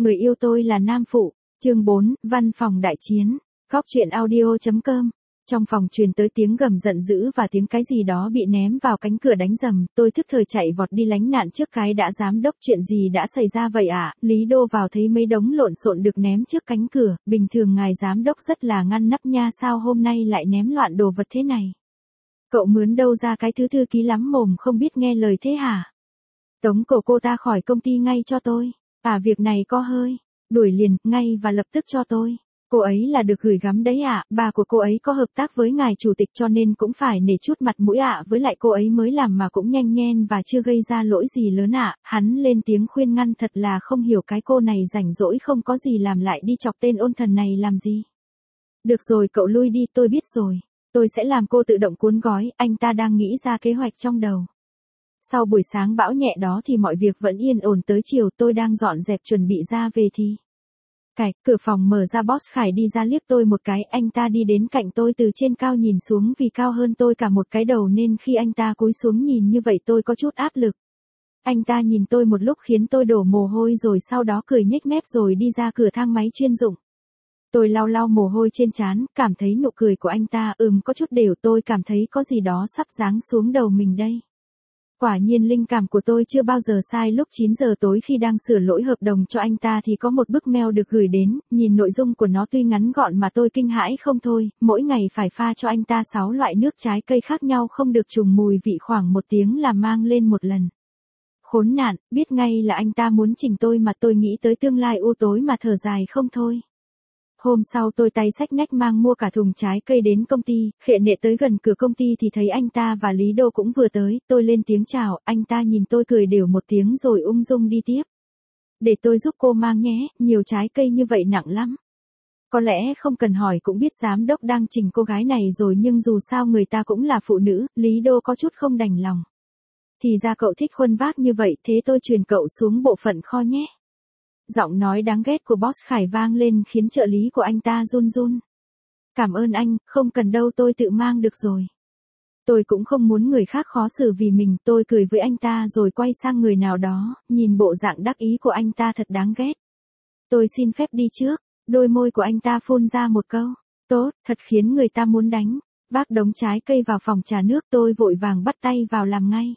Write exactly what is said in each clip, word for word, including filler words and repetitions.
Người yêu tôi là nam phụ. Chương bốn, văn phòng đại chiến. Góc truyện audio chấm com. Trong phòng truyền tới tiếng gầm giận dữ và tiếng cái gì đó bị ném vào cánh cửa đánh rầm, tôi thức thời chạy vọt đi lánh nạn trước cái đã. Giám đốc, chuyện gì đã xảy ra vậy ạ? À? Lý Đô vào thấy mấy đống lộn xộn được ném trước cánh cửa, bình thường ngài giám đốc rất là ngăn nắp nha, sao hôm nay lại ném loạn đồ vật thế này? Cậu mướn đâu ra cái thứ thư ký lắm mồm không biết nghe lời thế hả? Tống cổ cô ta khỏi công ty ngay cho tôi. À, việc này có hơi. Đuổi liền, ngay và lập tức cho tôi. Cô ấy là được gửi gắm đấy ạ, à. Bà của cô ấy có hợp tác với ngài chủ tịch cho nên cũng phải nể chút mặt mũi ạ, à. Với lại cô ấy mới làm mà cũng nhanh nhen và chưa gây ra lỗi gì lớn ạ. À. Hắn lên tiếng khuyên ngăn, thật là không hiểu cái cô này rảnh rỗi không có gì làm lại đi chọc tên ôn thần này làm gì. Được rồi, cậu lui đi, tôi biết rồi. Tôi sẽ làm cô tự động cuốn gói, anh ta đang nghĩ ra kế hoạch trong đầu. Sau buổi sáng bão nhẹ đó thì mọi việc vẫn yên ổn, tới chiều tôi đang dọn dẹp chuẩn bị ra về thì cạch, cửa phòng mở ra, boss Khải đi ra liếc tôi một cái, anh ta đi đến cạnh tôi từ trên cao nhìn xuống, vì cao hơn tôi cả một cái đầu nên khi anh ta cúi xuống nhìn như vậy tôi có chút áp lực. Anh ta nhìn tôi một lúc khiến tôi đổ mồ hôi rồi sau đó cười nhếch mép rồi đi ra cửa thang máy chuyên dụng. Tôi lau lau mồ hôi trên trán, cảm thấy nụ cười của anh ta ừm có chút đều, tôi cảm thấy có gì đó sắp giáng xuống đầu mình đây. Quả nhiên linh cảm của tôi chưa bao giờ sai. Lúc chín giờ tối khi đang sửa lỗi hợp đồng cho anh ta thì có một bức mail được gửi đến, nhìn nội dung của nó tuy ngắn gọn mà tôi kinh hãi không thôi, mỗi ngày phải pha cho anh ta sáu loại nước trái cây khác nhau không được trùng mùi vị, khoảng một tiếng là mang lên một lần. Khốn nạn, biết ngay là anh ta muốn chỉnh tôi mà tôi nghĩ tới tương lai u tối mà thở dài không thôi. Hôm sau tôi tay xách nách mang mua cả thùng trái cây đến công ty, khệ nệ tới gần cửa công ty thì thấy anh ta và Lý Đô cũng vừa tới, tôi lên tiếng chào, anh ta nhìn tôi cười đều một tiếng rồi ung dung đi tiếp. Để tôi giúp cô mang nhé, nhiều trái cây như vậy nặng lắm. Có lẽ không cần hỏi cũng biết giám đốc đang chỉnh cô gái này rồi, nhưng dù sao người ta cũng là phụ nữ, Lý Đô có chút không đành lòng. Thì ra cậu thích khuân vác như vậy, thế tôi truyền cậu xuống bộ phận kho nhé. Giọng nói đáng ghét của boss Khải vang lên khiến trợ lý của anh ta run run. Cảm ơn anh, không cần đâu, tôi tự mang được rồi. Tôi cũng không muốn người khác khó xử vì mình, tôi cười với anh ta rồi quay sang người nào đó, nhìn bộ dạng đắc ý của anh ta thật đáng ghét. Tôi xin phép đi trước, đôi môi của anh ta phun ra một câu, tốt, thật khiến người ta muốn đánh. Vác đống trái cây vào phòng trà nước, tôi vội vàng bắt tay vào làm ngay.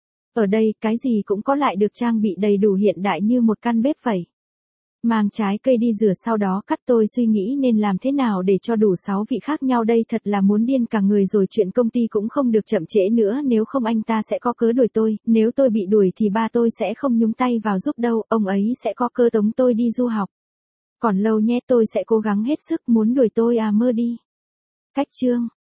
Ở đây, cái gì cũng có lại được trang bị đầy đủ hiện đại như một căn bếp vậy. Mang trái cây đi rửa sau đó cắt, tôi suy nghĩ nên làm thế nào để cho đủ sáu vị khác nhau đây, thật là muốn điên cả người rồi. Chuyện công ty cũng không được chậm trễ nữa, nếu không anh ta sẽ có cớ đuổi tôi, nếu tôi bị đuổi thì ba tôi sẽ không nhúng tay vào giúp đâu, ông ấy sẽ có cớ tống tôi đi du học. Còn lâu nhé, tôi sẽ cố gắng hết sức, muốn đuổi tôi à mơ đi. Cách chương